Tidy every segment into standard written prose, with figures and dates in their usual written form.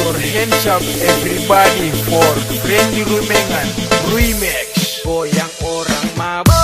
your hands up everybody for Friendly Rumengan Remix. Goyang orang mabuk.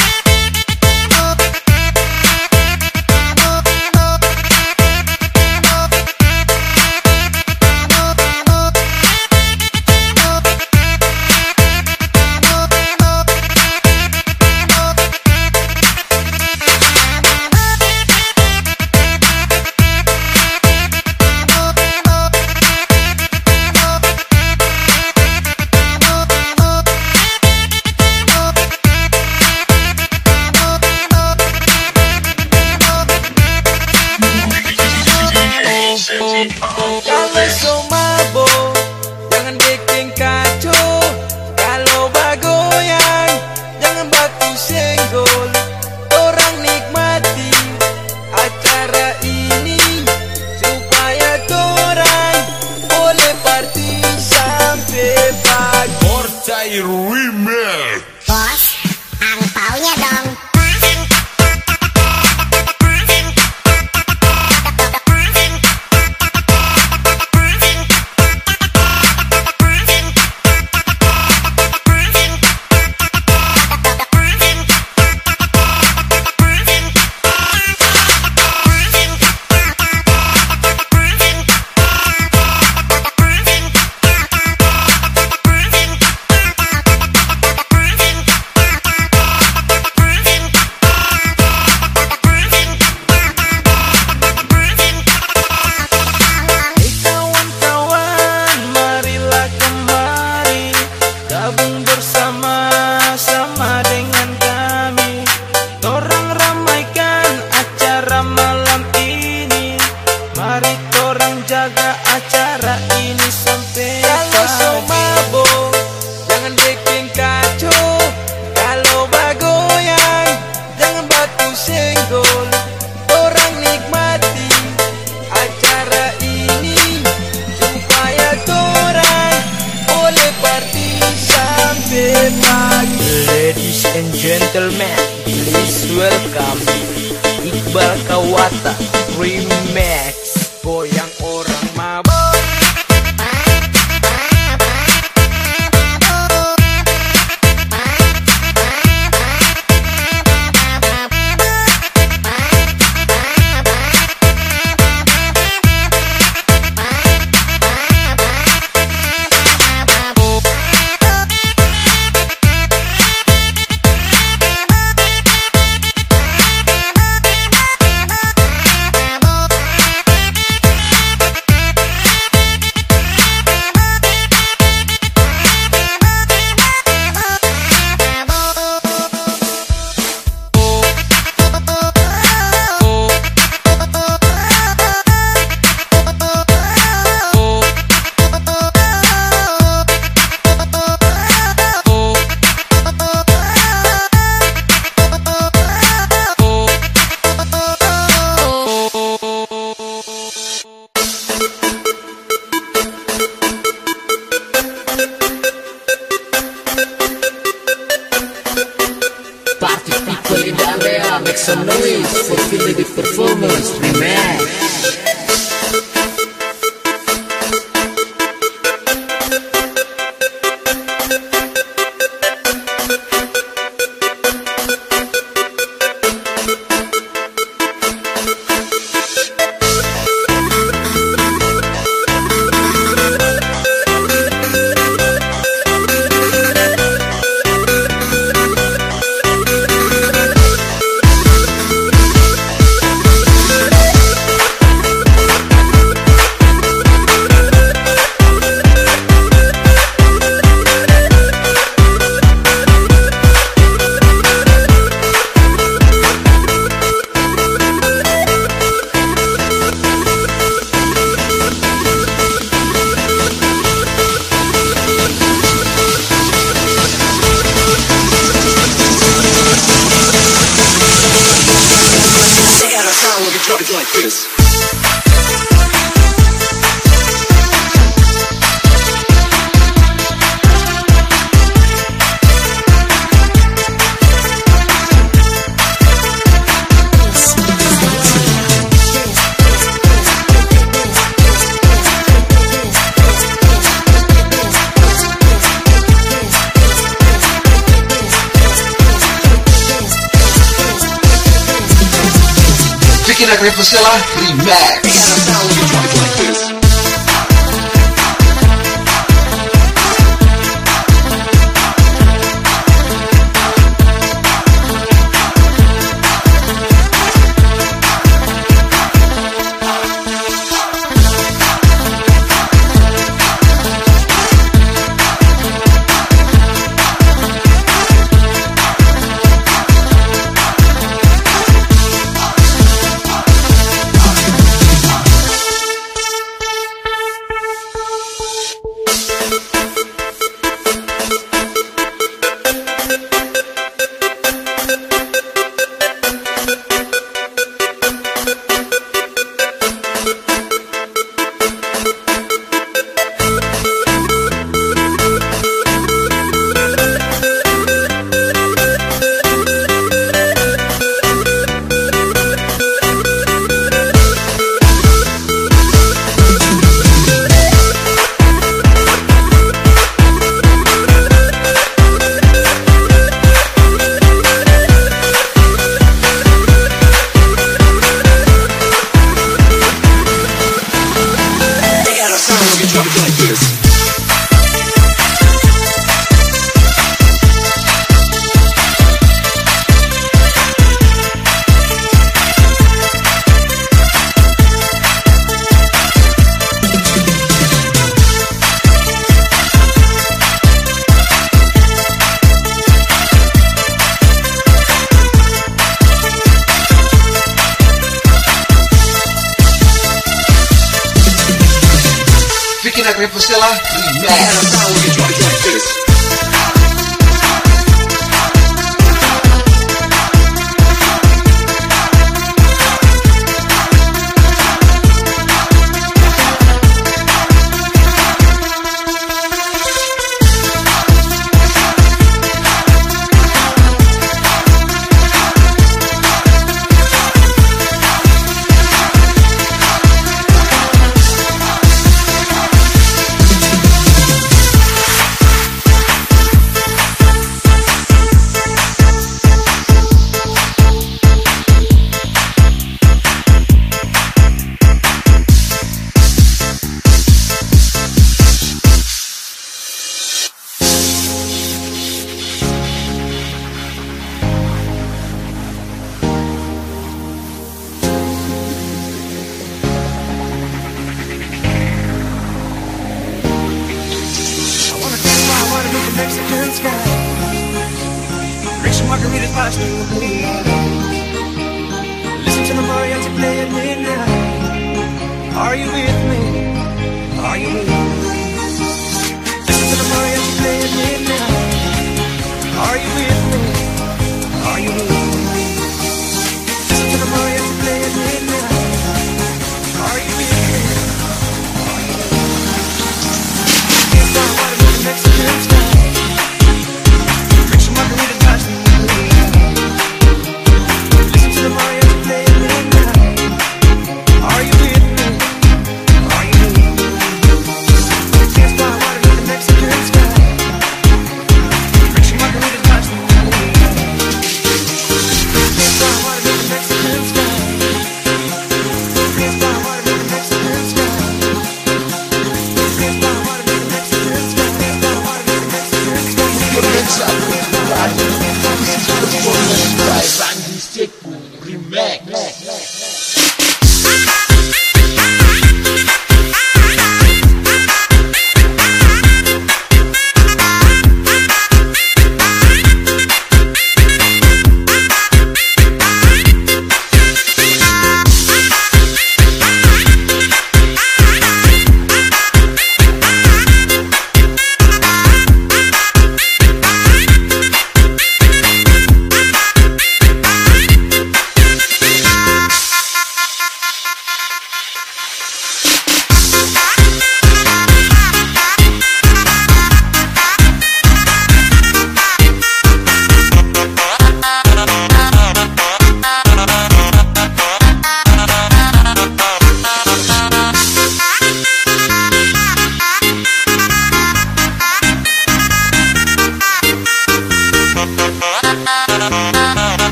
Kalau so mabok, jangan bikin kacau. Kalau bagoyang, jangan batu senggol. Orang nikmati acara ini supaya orang boleh party sampai pagi. Portai Remix. Bos, angpaunya dong. Bersama-sama dengan kami, torang ramaikan acara malam ini. Mari torang jaga acara ini sampai kalau so mabok, jangan bikin kacau. Kalau bagoyang, jangan batu senggol. Torang nikmati acara ini supaya torang boleh party sampai pagi. Ladies and gentlemen, please welcome Iqbal Kawata Remix. Goyang orang mabuk. Fiquem na Crepuscela Remix. Fiquem na Crepuscela Remix. Mexican sky, drink some margaritas by the moonlight. Listen to the mariachi play at midnight. Are you with me? Are you with me? Listen to the mariachi play at midnight. Are you with me? Are you with me? Listen to the mariachi play at midnight. Are you with me? Are you with me? Can't find water in the Mexican sky. Margaritas by the moonlight.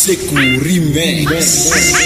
Seku Remix.